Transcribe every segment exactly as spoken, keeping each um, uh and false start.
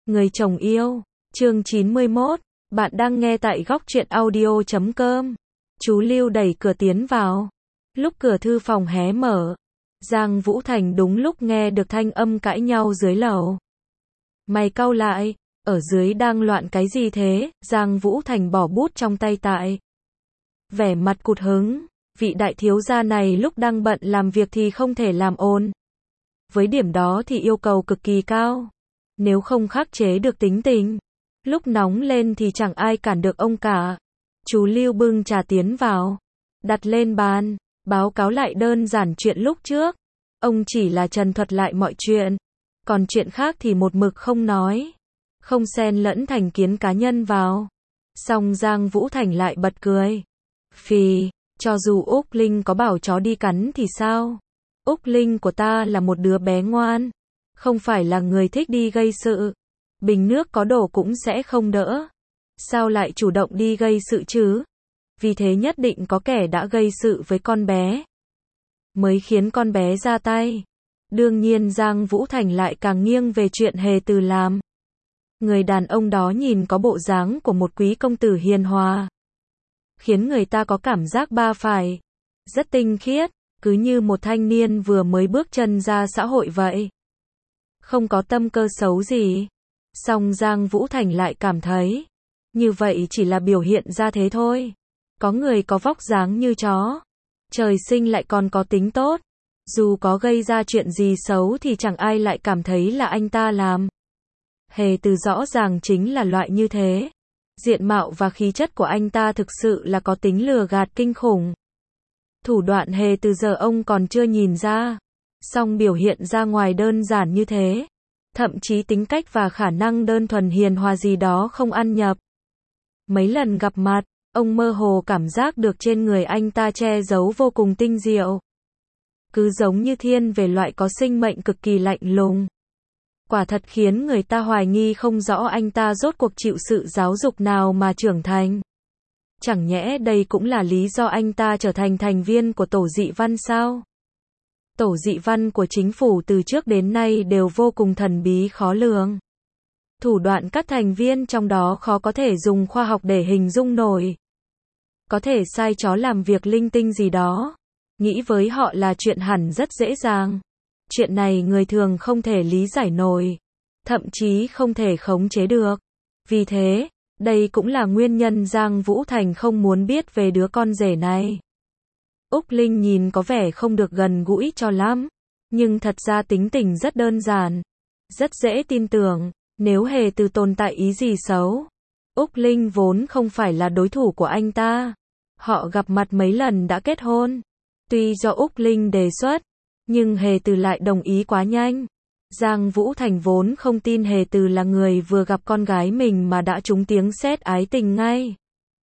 Người chồng yêu, chương chín mươi mốt, bạn đang nghe tại góc truyện audio chấm com. Chú Lưu đẩy cửa tiến vào. Lúc cửa thư phòng hé mở, Giang Vũ Thành đúng lúc nghe được thanh âm cãi nhau dưới lầu. Mày cau lại, ở dưới đang loạn cái gì thế? Giang Vũ Thành bỏ bút trong tay tại. Vẻ mặt cụt hứng, vị đại thiếu gia này lúc đang bận làm việc thì không thể làm ồn. Với điểm đó thì yêu cầu cực kỳ cao. Nếu không khắc chế được tính tình, lúc nóng lên thì chẳng ai cản được ông cả. Chú Lưu bưng trà tiến vào, đặt lên bàn, báo cáo lại đơn giản chuyện lúc trước. Ông chỉ là trần thuật lại mọi chuyện, còn chuyện khác thì một mực không nói, không xen lẫn thành kiến cá nhân vào. Xong Giang Vũ Thành lại bật cười. Phì, cho dù Úc Linh có bảo chó đi cắn thì sao? Úc Linh của ta là một đứa bé ngoan, không phải là người thích đi gây sự. Bình nước có đổ cũng sẽ không đỡ. Sao lại chủ động đi gây sự chứ? Vì thế nhất định có kẻ đã gây sự với con bé, mới khiến con bé ra tay. Đương nhiên Giang Vũ Thành lại càng nghiêng về chuyện Hề Từ làm. Người đàn ông đó nhìn có bộ dáng của một quý công tử hiền hòa, khiến người ta có cảm giác ba phải. Rất tinh khiết, cứ như một thanh niên vừa mới bước chân ra xã hội vậy. Không có tâm cơ xấu gì. Song Giang Vũ Thành lại cảm thấy, như vậy chỉ là biểu hiện ra thế thôi. Có người có vóc dáng như chó, trời sinh lại còn có tính tốt. Dù có gây ra chuyện gì xấu thì chẳng ai lại cảm thấy là anh ta làm. Hề Từ rõ ràng chính là loại như thế. Diện mạo và khí chất của anh ta thực sự là có tính lừa gạt kinh khủng. Thủ đoạn Hề Từ giờ ông còn chưa nhìn ra, song biểu hiện ra ngoài đơn giản như thế. Thậm chí tính cách và khả năng đơn thuần hiền hòa gì đó không ăn nhập. Mấy lần gặp mặt, ông mơ hồ cảm giác được trên người anh ta che giấu vô cùng tinh diệu. Cứ giống như thiên về loại có sinh mệnh cực kỳ lạnh lùng. Quả thật khiến người ta hoài nghi không rõ anh ta rốt cuộc chịu sự giáo dục nào mà trưởng thành. Chẳng nhẽ đây cũng là lý do anh ta trở thành thành viên của tổ dị văn sao? Tổ dị văn của chính phủ từ trước đến nay đều vô cùng thần bí khó lường. Thủ đoạn các thành viên trong đó khó có thể dùng khoa học để hình dung nổi. Có thể sai chó làm việc linh tinh gì đó. Nghĩ với họ là chuyện hẳn rất dễ dàng. Chuyện này người thường không thể lý giải nổi. Thậm chí không thể khống chế được. Vì thế, đây cũng là nguyên nhân Giang Vũ Thành không muốn biết về đứa con rể này. Úc Linh nhìn có vẻ không được gần gũi cho lắm, nhưng thật ra tính tình rất đơn giản, rất dễ tin tưởng. Nếu Hề Từ tồn tại ý gì xấu, Úc Linh vốn không phải là đối thủ của anh ta. Họ gặp mặt mấy lần đã kết hôn. Tuy do Úc Linh đề xuất, nhưng Hề Từ lại đồng ý quá nhanh. Giang Vũ Thành vốn không tin Hề Từ là người vừa gặp con gái mình mà đã trúng tiếng sét ái tình ngay.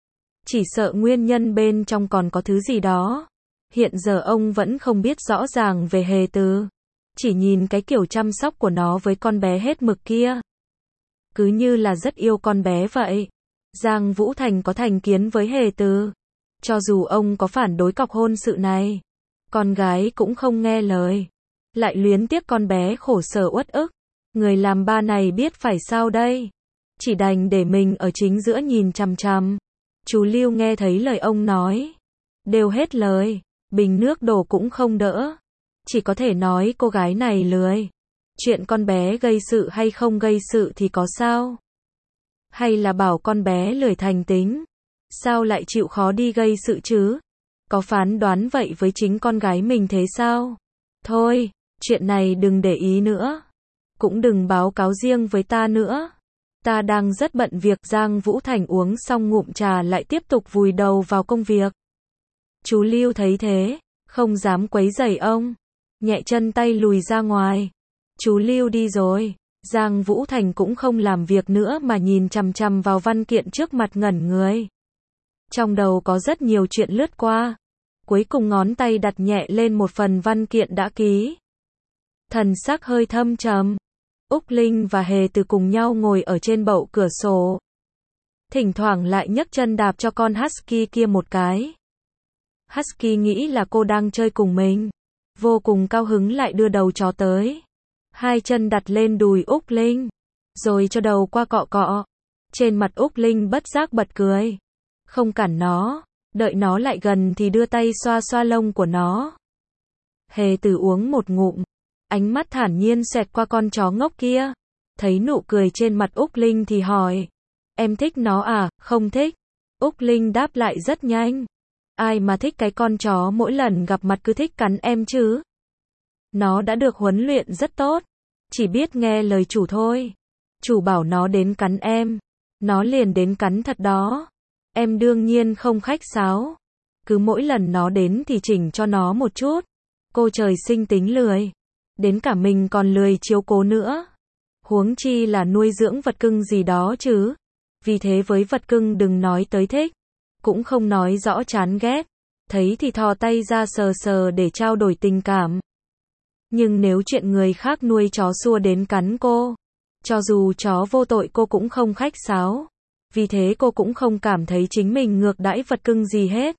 Chỉ sợ nguyên nhân bên trong còn có thứ gì đó. Hiện giờ ông vẫn không biết rõ ràng về Hề Từ. Chỉ nhìn cái kiểu chăm sóc của nó với con bé hết mực kia, cứ như là rất yêu con bé vậy. Giang Vũ Thành có thành kiến với Hề Từ. Cho dù ông có phản đối cọc hôn sự này, con gái cũng không nghe lời. Lại luyến tiếc con bé khổ sở uất ức. Người làm ba này biết phải sao đây? Chỉ đành để mình ở chính giữa nhìn chằm chằm. Chú Lưu nghe thấy lời ông nói, đều hết lời. Bình nước đổ cũng không đỡ. Chỉ có thể nói cô gái này lười. Chuyện con bé gây sự hay không gây sự thì có sao? Hay là bảo con bé lười thành tính? Sao lại chịu khó đi gây sự chứ? Có phán đoán vậy với chính con gái mình thế sao? Thôi, chuyện này đừng để ý nữa. Cũng đừng báo cáo riêng với ta nữa. Ta đang rất bận việc. Giang Vũ Thành uống xong ngụm trà lại tiếp tục vùi đầu vào công việc. Chú Lưu thấy thế, không dám quấy rầy ông. Nhẹ chân tay lùi ra ngoài. Chú Lưu đi rồi. Giang Vũ Thành cũng không làm việc nữa mà nhìn chằm chằm vào văn kiện trước mặt ngẩn người. Trong đầu có rất nhiều chuyện lướt qua. Cuối cùng ngón tay đặt nhẹ lên một phần văn kiện đã ký. Thần sắc hơi thâm trầm. Úc Linh và Hề Từ cùng nhau ngồi ở trên bậu cửa sổ. Thỉnh thoảng lại nhấc chân đạp cho con Husky kia một cái. Husky nghĩ là cô đang chơi cùng mình. Vô cùng cao hứng lại đưa đầu chó tới. Hai chân đặt lên đùi Úc Linh. rồi cho đầu qua cọ cọ. Trên mặt Úc Linh bất giác bật cười. Không cản nó, đợi nó lại gần thì đưa tay xoa xoa lông của nó. Hề Từ uống một ngụm, ánh mắt thản nhiên xẹt qua con chó ngốc kia. Thấy nụ cười trên mặt Úc Linh thì hỏi, em thích nó à? Không thích. Úc Linh đáp lại rất nhanh. Ai mà thích cái con chó mỗi lần gặp mặt cứ thích cắn em chứ? Nó đã được huấn luyện rất tốt, chỉ biết nghe lời chủ thôi. Chủ bảo nó đến cắn em, nó liền đến cắn thật đó. Em đương nhiên không khách sáo, cứ mỗi lần nó đến thì chỉnh cho nó một chút. Cô trời sinh tính lười, đến cả mình còn lười chiếu cố nữa. Huống chi là nuôi dưỡng vật cưng gì đó chứ. Vì thế với vật cưng đừng nói tới thích, cũng không nói rõ chán ghét, thấy thì thò tay ra sờ sờ để trao đổi tình cảm. Nhưng nếu chuyện người khác nuôi chó xua đến cắn cô, cho dù chó vô tội cô cũng không khách sáo. Vì thế cô cũng không cảm thấy chính mình ngược đãi vật cưng gì hết.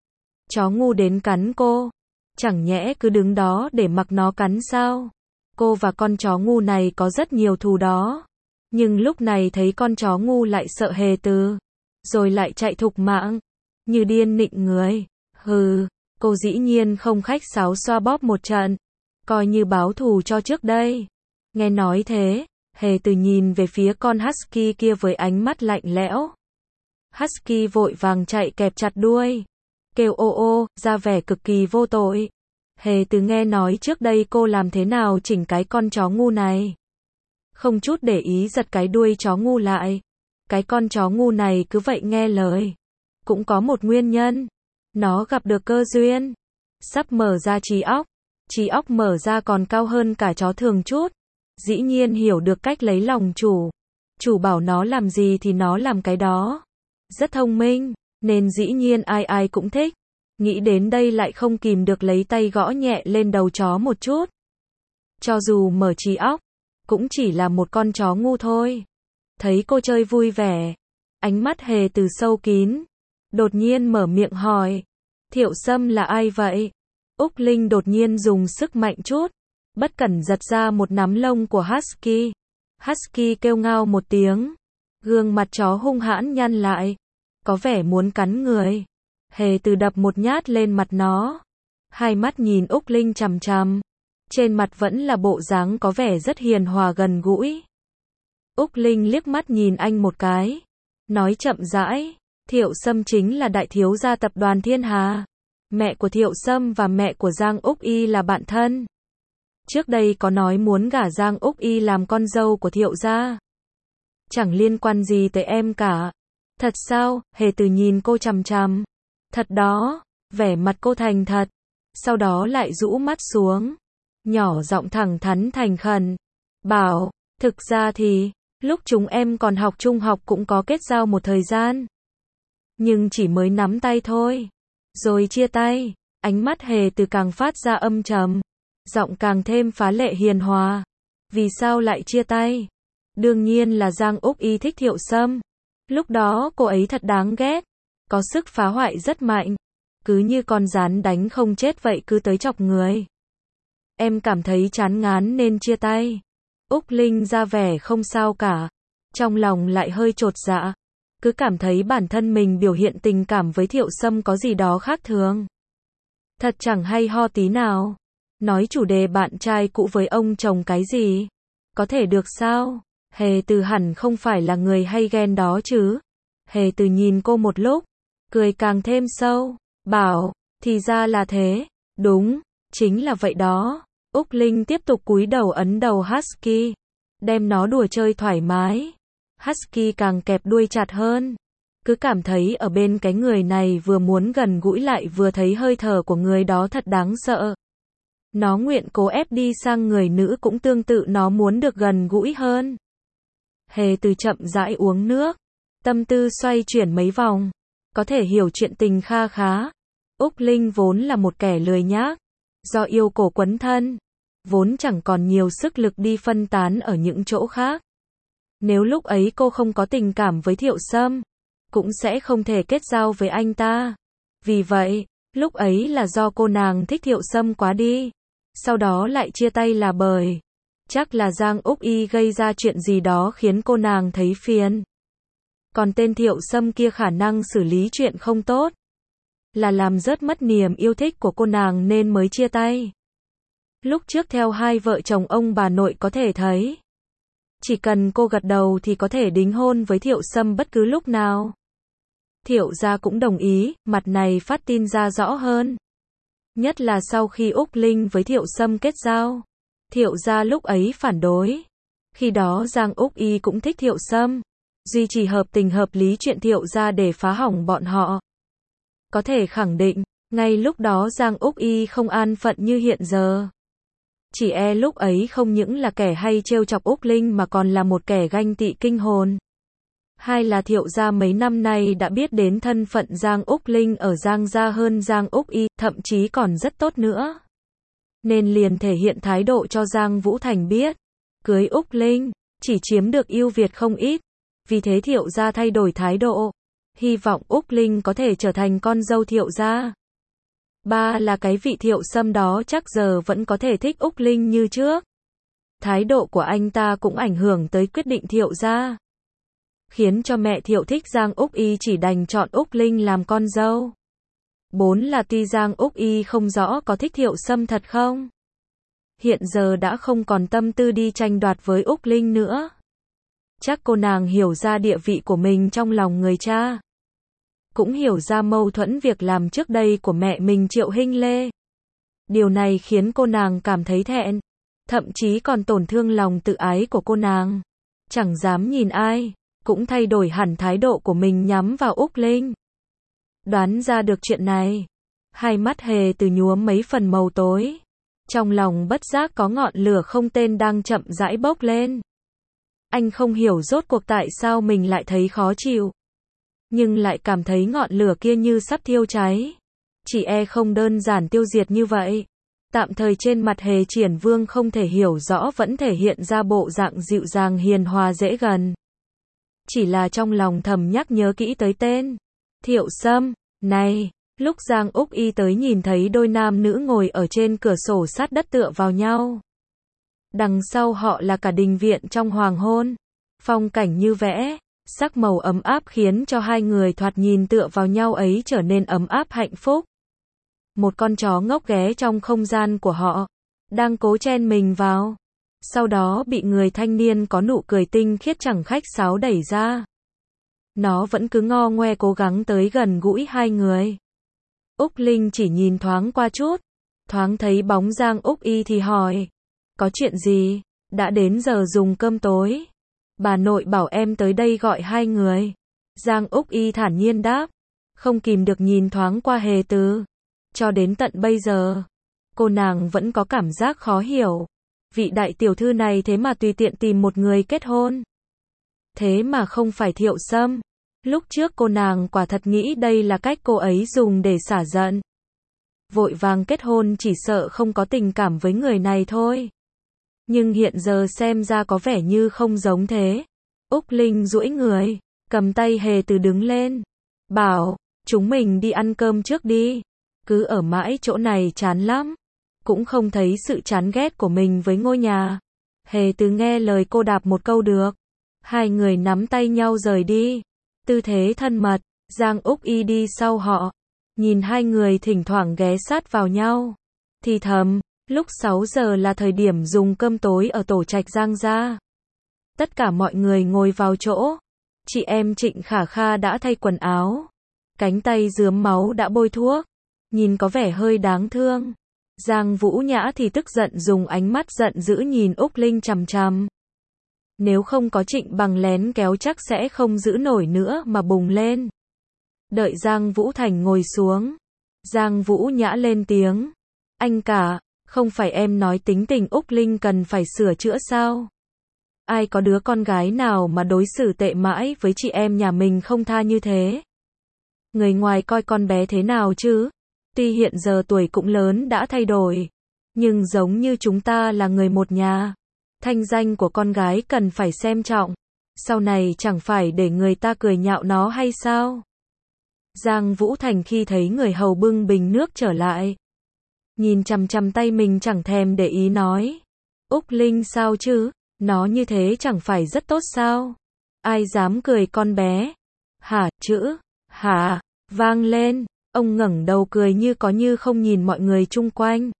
Chó ngu đến cắn cô, chẳng nhẽ cứ đứng đó để mặc nó cắn sao? Cô và con chó ngu này có rất nhiều thù đó. Nhưng lúc này thấy con chó ngu lại sợ Hề Từ, rồi lại chạy thục mạng, như điên nịnh người. Hừ, cô dĩ nhiên không khách sáo xoa bóp một trận, coi như báo thù cho trước đây. Nghe nói thế, Hề Từ nhìn về phía con husky kia với ánh mắt lạnh lẽo. Husky vội vàng chạy kẹp chặt đuôi, kêu ô ô, ra vẻ cực kỳ vô tội. Hề Từ nghe nói trước đây cô làm thế nào chỉnh cái con chó ngu này. Không chút để ý giật cái đuôi chó ngu lại. Cái con chó ngu này cứ vậy nghe lời. Cũng có một nguyên nhân. Nó gặp được cơ duyên. Sắp mở ra trí óc. Trí óc mở ra còn cao hơn cả chó thường chút. Dĩ nhiên hiểu được cách lấy lòng chủ. Chủ bảo nó làm gì thì nó làm cái đó. Rất thông minh, nên dĩ nhiên ai ai cũng thích. Nghĩ đến đây lại không kìm được lấy tay gõ nhẹ lên đầu chó một chút. Cho dù mở trí óc, cũng chỉ là một con chó ngu thôi. Thấy cô chơi vui vẻ, ánh mắt Hề Từ sâu kín, đột nhiên mở miệng hỏi, Thiệu Sâm là ai vậy? Úc Linh đột nhiên dùng sức mạnh chút, bất cẩn giật ra một nắm lông của Husky. Husky kêu ngao một tiếng, gương mặt chó hung hãn nhăn lại, có vẻ muốn cắn người. Hề Từ đập một nhát lên mặt nó, hai mắt nhìn Úc Linh chằm chằm, trên mặt vẫn là bộ dáng có vẻ rất hiền hòa gần gũi. Úc Linh liếc mắt nhìn anh một cái, nói chậm rãi, Thiệu Sâm chính là đại thiếu gia tập đoàn Thiên Hà. Mẹ của Thiệu Sâm và mẹ của Giang Úc Y là bạn thân. Trước đây có nói muốn gả Giang Úc Y làm con dâu của Thiệu gia. Chẳng liên quan gì tới em cả. Thật sao? Hề Từ nhìn cô chằm chằm. Thật đó, vẻ mặt cô thành thật. Sau đó lại rũ mắt xuống, nhỏ giọng thẳng thắn thành khẩn, bảo, thực ra thì, lúc chúng em còn học trung học cũng có kết giao một thời gian. Nhưng chỉ mới nắm tay thôi. Rồi chia tay. Ánh mắt Hề Từ càng phát ra âm trầm, giọng càng thêm phá lệ hiền hòa. Vì sao lại chia tay? Đương nhiên là Giang Úc Y thích Thiệu Sâm. Lúc đó cô ấy thật đáng ghét, có sức phá hoại rất mạnh, cứ như con gián đánh không chết vậy cứ tới chọc người. Em cảm thấy chán ngán nên chia tay. Úc Linh ra vẻ không sao cả, trong lòng lại hơi chột dạ, cứ cảm thấy bản thân mình biểu hiện tình cảm với Thiệu Sâm có gì đó khác thường. Thật chẳng hay ho tí nào. Nói chủ đề bạn trai cũ với ông chồng cái gì? Có thể được sao? Hề Từ hẳn không phải là người hay ghen đó chứ. Hề Từ nhìn cô một lúc, cười càng thêm sâu, bảo, thì ra là thế, đúng, chính là vậy đó. Úc Linh tiếp tục cúi đầu ấn đầu Husky, đem nó đùa chơi thoải mái. Husky càng kẹp đuôi chặt hơn, cứ cảm thấy ở bên cái người này vừa muốn gần gũi lại vừa thấy hơi thở của người đó thật đáng sợ. Nó nguyện cố ép đi sang người nữ cũng tương tự nó muốn được gần gũi hơn. Hề Từ chậm rãi uống nước, tâm tư xoay chuyển mấy vòng, có thể hiểu chuyện tình kha khá. Úc Linh vốn là một kẻ lười nhác, do yêu cổ quấn thân, vốn chẳng còn nhiều sức lực đi phân tán ở những chỗ khác. Nếu lúc ấy cô không có tình cảm với Thiệu Sâm, cũng sẽ không thể kết giao với anh ta. Vì vậy, lúc ấy là do cô nàng thích Thiệu Sâm quá đi, sau đó lại chia tay là bởi Chắc là Giang Úc Y gây ra chuyện gì đó khiến cô nàng thấy phiền. Còn tên Thiệu Sâm kia khả năng xử lý chuyện không tốt. Là làm rớt mất niềm yêu thích của cô nàng nên mới chia tay. Lúc trước theo hai vợ chồng ông bà nội có thể thấy. Chỉ cần cô gật đầu thì có thể đính hôn với Thiệu Sâm bất cứ lúc nào. Thiệu gia cũng đồng ý, mặt này phát tin ra rõ hơn. Nhất là sau khi Úc Linh với Thiệu Sâm kết giao. Thiệu gia lúc ấy phản đối. Khi đó Giang Úc Y cũng thích Thiệu Sâm. Duy trì hợp tình hợp lý chuyện Thiệu gia để phá hỏng bọn họ. Có thể khẳng định, ngay lúc đó Giang Úc Y không an phận như hiện giờ. Chỉ e lúc ấy không những là kẻ hay trêu chọc Úc Linh mà còn là một kẻ ganh tị kinh hồn. Hai là Thiệu gia mấy năm nay đã biết đến thân phận Giang Úc Linh ở Giang gia hơn Giang Úc Y, thậm chí còn rất tốt nữa. Nên liền thể hiện thái độ cho Giang Vũ Thành biết. Cưới Úc Linh, chỉ chiếm được ưu việt không ít. Vì thế Thiệu gia thay đổi thái độ. Hy vọng Úc Linh có thể trở thành con dâu Thiệu gia. Ba là cái vị Thiệu Sâm đó chắc giờ vẫn có thể thích Úc Linh như trước. Thái độ của anh ta cũng ảnh hưởng tới quyết định Thiệu gia. Khiến cho mẹ Thiệu thích Giang Úc Y chỉ đành chọn Úc Linh làm con dâu. Bốn là tuy Giang Úc Y không rõ có thích Thiệu Sâm thật không. Hiện giờ đã không còn tâm tư đi tranh đoạt với Úc Linh nữa. Chắc cô nàng hiểu ra địa vị của mình trong lòng người cha. Cũng hiểu ra mâu thuẫn việc làm trước đây của mẹ mình Triệu Hinh Lê. Điều này khiến cô nàng cảm thấy thẹn. Thậm chí còn tổn thương lòng tự ái của cô nàng. Chẳng dám nhìn ai. Cũng thay đổi hẳn thái độ của mình nhắm vào Úc Linh. Đoán ra được chuyện này. Hai mắt Hề Từ nhuốm mấy phần màu tối. Trong lòng bất giác có ngọn lửa không tên đang chậm rãi bốc lên. Anh không hiểu rốt cuộc tại sao mình lại thấy khó chịu. Nhưng lại cảm thấy ngọn lửa kia như sắp thiêu cháy. Chỉ e không đơn giản tiêu diệt như vậy. Tạm thời trên mặt Hề Triển Vương không thể hiểu rõ vẫn thể hiện ra bộ dạng dịu dàng hiền hòa dễ gần. Chỉ là trong lòng thầm nhắc nhớ kỹ tới tên Thiệu Sâm. Này, lúc Giang Úc Y tới nhìn thấy đôi nam nữ ngồi ở trên cửa sổ sát đất tựa vào nhau. Đằng sau họ là cả đình viện trong hoàng hôn. Phong cảnh như vẽ, sắc màu ấm áp khiến cho hai người thoạt nhìn tựa vào nhau ấy trở nên ấm áp hạnh phúc. Một con chó ngốc ghé trong không gian của họ, đang cố chen mình vào. Sau đó bị người thanh niên có nụ cười tinh khiết chẳng khách sáo đẩy ra. Nó vẫn cứ ngo ngoe cố gắng tới gần gũi hai người. Úc Linh chỉ nhìn thoáng qua chút, thoáng thấy bóng Giang Úc Y thì hỏi. Có chuyện gì? Đã đến giờ dùng cơm tối. Bà nội bảo em tới đây gọi hai người. Giang Úc Y thản nhiên đáp. Không kìm được nhìn thoáng qua Hề Từ. Cho đến tận bây giờ, cô nàng vẫn có cảm giác khó hiểu. Vị đại tiểu thư này thế mà tùy tiện tìm một người kết hôn. Thế mà không phải Thiệu Sâm. Lúc trước cô nàng quả thật nghĩ đây là cách cô ấy dùng để xả giận. Vội vàng kết hôn chỉ sợ không có tình cảm với người này thôi. Nhưng hiện giờ xem ra có vẻ như không giống thế. Úc Linh duỗi người, cầm tay Hề Từ đứng lên. Bảo, chúng mình đi ăn cơm trước đi. Cứ ở mãi chỗ này chán lắm. Cũng không thấy sự chán ghét của mình với ngôi nhà. Hề Từ nghe lời cô đạp một câu được. Hai người nắm tay nhau rời đi. Tư thế thân mật, Giang Úc Y đi sau họ. Nhìn hai người thỉnh thoảng ghé sát vào nhau. Thì thầm, lúc sáu giờ là thời điểm dùng cơm tối ở tổ trạch Giang gia. Tất cả mọi người ngồi vào chỗ. Chị em Trịnh Khả Kha đã thay quần áo. Cánh tay rướm máu đã bôi thuốc. Nhìn có vẻ hơi đáng thương. Giang Vũ Nhã thì tức giận dùng ánh mắt giận dữ nhìn Úc Linh chằm chằm. Nếu không có Trịnh Bằng lén kéo chắc sẽ không giữ nổi nữa mà bùng lên. Đợi Giang Vũ Thành ngồi xuống. Giang Vũ Nhã lên tiếng. Anh cả, không phải em nói tính tình Úc Linh cần phải sửa chữa sao? Ai có đứa con gái nào mà đối xử tệ mãi với chị em nhà mình không tha như thế? Người ngoài coi con bé thế nào chứ? Tuy hiện giờ tuổi cũng lớn đã thay đổi. Nhưng giống như chúng ta là người một nhà. Thanh danh của con gái cần phải xem trọng. Sau này chẳng phải để người ta cười nhạo nó hay sao? Giang Vũ Thành khi thấy người hầu bưng bình nước trở lại. Nhìn chằm chằm tay mình chẳng thèm để ý nói. Úc Linh sao chứ, nó như thế chẳng phải rất tốt sao? Ai dám cười con bé? Hả, chữ, hả, vang lên, ông ngẩng đầu cười như có như không nhìn mọi người chung quanh.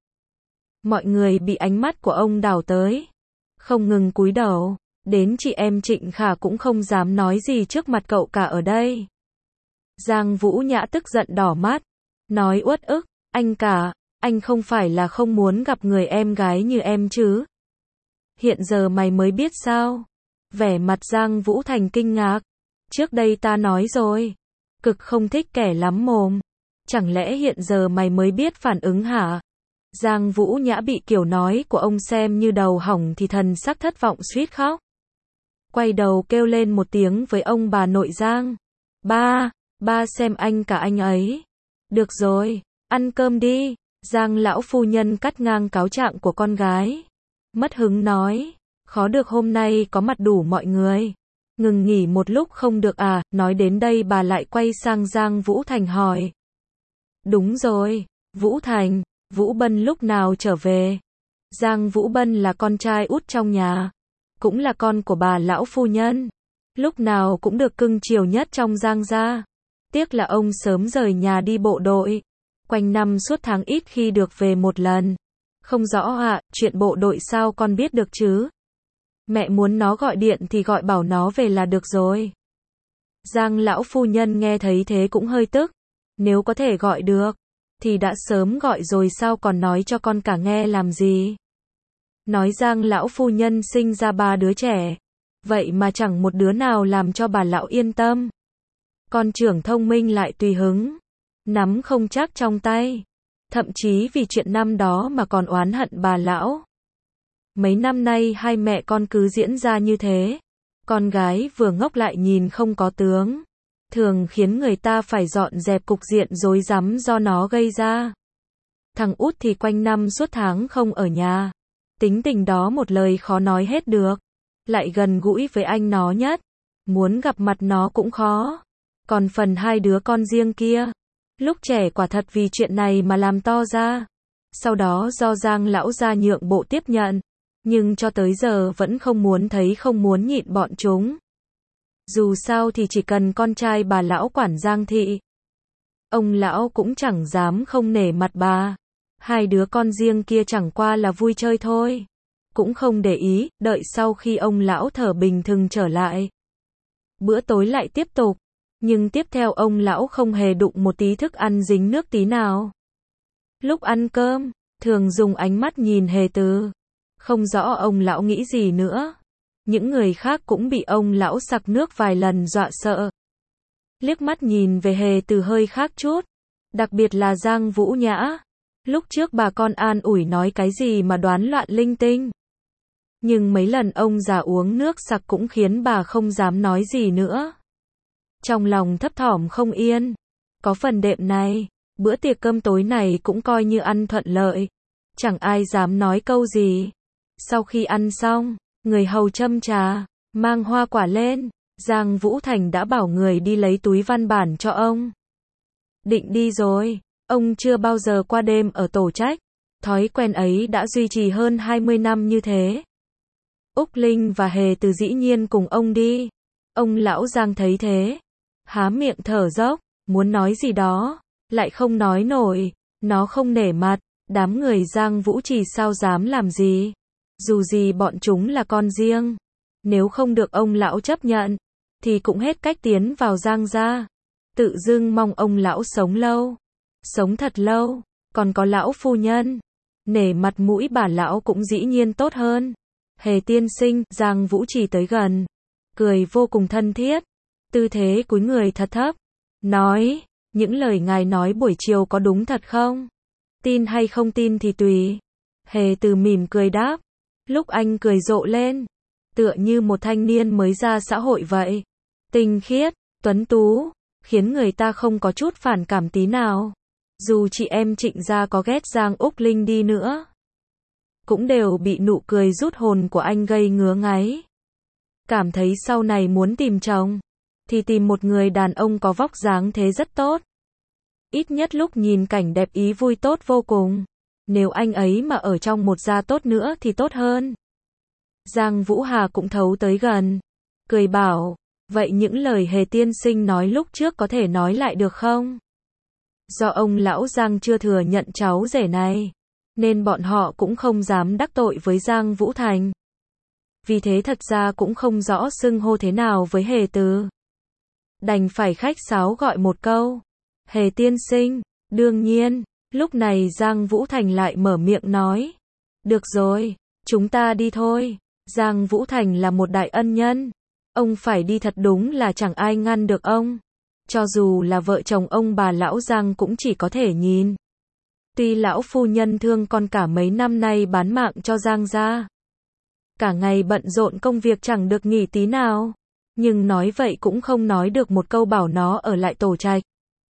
Mọi người bị ánh mắt của ông đảo tới, không ngừng cúi đầu, đến chị em Trịnh Khả cũng không dám nói gì trước mặt cậu cả ở đây. Giang Vũ Nhã tức giận đỏ mắt, nói uất ức, anh cả, anh không phải là không muốn gặp người em gái như em chứ? Hiện giờ mày mới biết sao? Vẻ mặt Giang Vũ Thành kinh ngạc, trước đây ta nói rồi, cực không thích kẻ lắm mồm, chẳng lẽ hiện giờ mày mới biết phản ứng hả? Giang Vũ Nhã bị kiểu nói của ông xem như đầu hỏng thì thần sắc thất vọng suýt khóc. Quay đầu kêu lên một tiếng với ông bà nội Giang. Ba, ba xem anh cả anh ấy. Được rồi, ăn cơm đi. Giang lão phu nhân cắt ngang cáo trạng của con gái. Mất hứng nói, khó được hôm nay có mặt đủ mọi người. Ngừng nghỉ một lúc không được à, nói đến đây bà lại quay sang Giang Vũ Thành hỏi. Đúng rồi, Vũ Thành, Vũ Bân lúc nào trở về? Giang Vũ Bân là con trai út trong nhà, cũng là con của bà lão phu nhân, lúc nào cũng được cưng chiều nhất trong Giang gia. Tiếc là ông sớm rời nhà đi bộ đội, quanh năm suốt tháng ít khi được về một lần. Không rõ ạ, à, chuyện bộ đội sao con biết được chứ? Mẹ muốn nó gọi điện thì gọi bảo nó về là được rồi. Giang lão phu nhân nghe thấy thế cũng hơi tức, nếu có thể gọi được thì đã sớm gọi rồi, sao còn nói cho con cả nghe làm gì? Nói Giang lão phu nhân sinh ra ba đứa trẻ, vậy mà chẳng một đứa nào làm cho bà lão yên tâm. Con trưởng thông minh lại tùy hứng, nắm không chắc trong tay, thậm chí vì chuyện năm đó mà còn oán hận bà lão. Mấy năm nay hai mẹ con cứ diễn ra như thế, con gái vừa ngốc lại nhìn không có tướng, thường khiến người ta phải dọn dẹp cục diện rối rắm do nó gây ra. Thằng út thì quanh năm suốt tháng không ở nhà, tính tình đó một lời khó nói hết được, lại gần gũi với anh nó nhất, muốn gặp mặt nó cũng khó. Còn phần hai đứa con riêng kia, lúc trẻ quả thật vì chuyện này mà làm to ra, sau đó do Giang lão gia nhượng bộ tiếp nhận, nhưng cho tới giờ vẫn không muốn thấy không muốn nhịn bọn chúng. Dù sao thì chỉ cần con trai bà lão quản Giang thị, ông lão cũng chẳng dám không nể mặt bà. Hai đứa con riêng kia chẳng qua là vui chơi thôi, cũng không để ý, đợi sau khi ông lão thở bình thường trở lại. Bữa tối lại tiếp tục, nhưng tiếp theo ông lão không hề đụng một tí thức ăn dính nước tí nào. Lúc ăn cơm, thường dùng ánh mắt nhìn Hề Từ, không rõ ông lão nghĩ gì nữa. Những người khác cũng bị ông lão sặc nước vài lần dọa sợ. Liếc mắt nhìn về Hề Từ hơi khác chút, đặc biệt là Giang Vũ Nhã. Lúc trước bà con an ủi nói cái gì mà đoán loạn linh tinh. Nhưng mấy lần ông già uống nước sặc cũng khiến bà không dám nói gì nữa. Trong lòng thấp thỏm không yên. Có phần đệm này, bữa tiệc cơm tối này cũng coi như ăn thuận lợi. Chẳng ai dám nói câu gì. Sau khi ăn xong, người hầu châm trà, mang hoa quả lên, Giang Vũ Thành đã bảo người đi lấy túi văn bản cho ông. Định đi rồi, ông chưa bao giờ qua đêm ở tổ trách, thói quen ấy đã duy trì hơn hai mươi năm như thế. Úc Linh và Hề Từ dĩ nhiên cùng ông đi. Ông lão Giang thấy thế, há miệng thở dốc, muốn nói gì đó, lại không nói nổi, nó không nể mặt, đám người Giang Vũ Trì sao dám làm gì. Dù gì bọn chúng là con riêng, nếu không được ông lão chấp nhận, thì cũng hết cách tiến vào Giang gia. Tự dưng mong ông lão sống lâu, sống thật lâu, còn có lão phu nhân, nể mặt mũi bà lão cũng dĩ nhiên tốt hơn. Hề tiên sinh, Giang Vũ Trì tới gần, cười vô cùng thân thiết, tư thế cúi người thật thấp, nói, những lời ngài nói buổi chiều có đúng thật không? Tin hay không tin thì tùy. Hề Từ mỉm cười đáp, lúc anh cười rộ lên, tựa như một thanh niên mới ra xã hội vậy, tinh khiết, tuấn tú, khiến người ta không có chút phản cảm tí nào. Dù chị em Trịnh gia có ghét Giang Úc Linh đi nữa, cũng đều bị nụ cười rút hồn của anh gây ngứa ngáy. Cảm thấy sau này muốn tìm chồng, thì tìm một người đàn ông có vóc dáng thế rất tốt. Ít nhất lúc nhìn cảnh đẹp ý vui tốt vô cùng. Nếu anh ấy mà ở trong một gia tốt nữa thì tốt hơn. Giang Vũ Hà cũng thấu tới gần, cười bảo, vậy những lời Hề tiên sinh nói lúc trước có thể nói lại được không? Do ông lão Giang chưa thừa nhận cháu rể này, nên bọn họ cũng không dám đắc tội với Giang Vũ Thành. Vì thế thật ra cũng không rõ xưng hô thế nào với Hề Từ. Đành phải khách sáo gọi một câu, Hề tiên sinh. Đương nhiên, lúc này Giang Vũ Thành lại mở miệng nói, được rồi, chúng ta đi thôi. Giang Vũ Thành là một đại ân nhân, ông phải đi thật đúng là chẳng ai ngăn được ông. Cho dù là vợ chồng ông bà lão Giang cũng chỉ có thể nhìn. Tuy lão phu nhân thương con cả mấy năm nay bán mạng cho Giang gia, cả ngày bận rộn công việc chẳng được nghỉ tí nào, nhưng nói vậy cũng không nói được một câu bảo nó ở lại tổ trạch.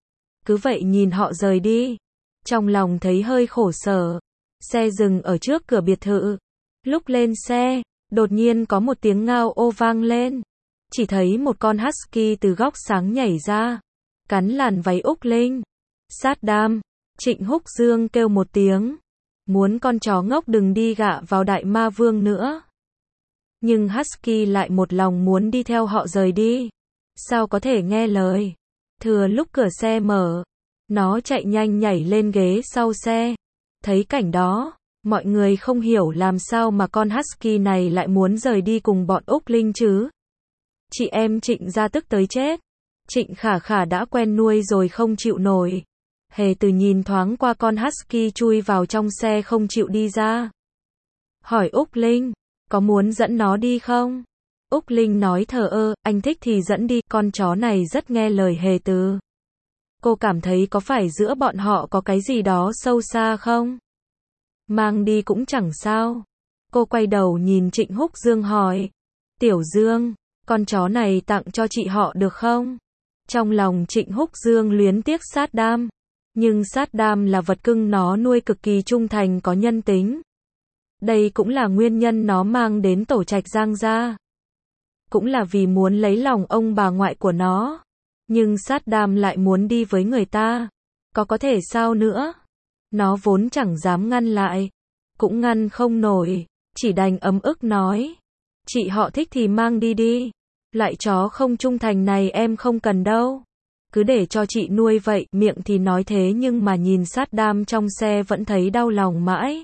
Cứ vậy nhìn họ rời đi, trong lòng thấy hơi khổ sở. Xe dừng ở trước cửa biệt thự. Lúc lên xe, đột nhiên có một tiếng ngao ô vang lên. Chỉ thấy một con husky từ góc sáng nhảy ra, cắn làn váy Úc Linh. Sát đam, Trịnh Húc Dương kêu một tiếng, muốn con chó ngốc đừng đi gạ vào đại ma vương nữa. Nhưng husky lại một lòng muốn đi theo họ rời đi. Sao có thể nghe lời. Thừa lúc cửa xe mở, nó chạy nhanh nhảy lên ghế sau xe. Thấy cảnh đó, mọi người không hiểu làm sao mà con husky này lại muốn rời đi cùng bọn Úc Linh chứ. Chị em Trịnh gia tức tới chết. Trịnh Khả Khả đã quen nuôi rồi không chịu nổi. Hề Từ nhìn thoáng qua con husky chui vào trong xe không chịu đi ra. Hỏi Úc Linh, có muốn dẫn nó đi không? Úc Linh nói thờ ơ, anh thích thì dẫn đi, con chó này rất nghe lời Hề Từ. Cô cảm thấy có phải giữa bọn họ có cái gì đó sâu xa không? Mang đi cũng chẳng sao. Cô quay đầu nhìn Trịnh Húc Dương hỏi, Tiểu Dương, con chó này tặng cho chị họ được không? Trong lòng Trịnh Húc Dương luyến tiếc Sát Đam, nhưng Sát Đam là vật cưng nó nuôi cực kỳ trung thành có nhân tính. Đây cũng là nguyên nhân nó mang đến tổ trạch Giang gia. Cũng là vì muốn lấy lòng ông bà ngoại của nó. Nhưng Sát Đam lại muốn đi với người ta. Có có thể sao nữa? Nó vốn chẳng dám ngăn lại. Cũng ngăn không nổi. Chỉ đành ấm ức nói. Chị họ thích thì mang đi đi. Loại chó không trung thành này em không cần đâu. Cứ để cho chị nuôi vậy. Miệng thì nói thế nhưng mà nhìn Sát Đam trong xe vẫn thấy đau lòng mãi.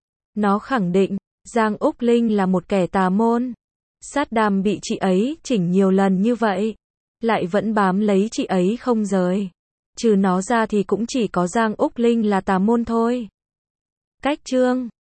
Nó khẳng định, Giang Úc Linh là một kẻ tà môn. Sát Đam bị chị ấy chỉnh nhiều lần như vậy, lại vẫn bám lấy chị ấy không rời. Trừ nó ra thì cũng chỉ có Giang Úc Linh là tà môn thôi. Cách chương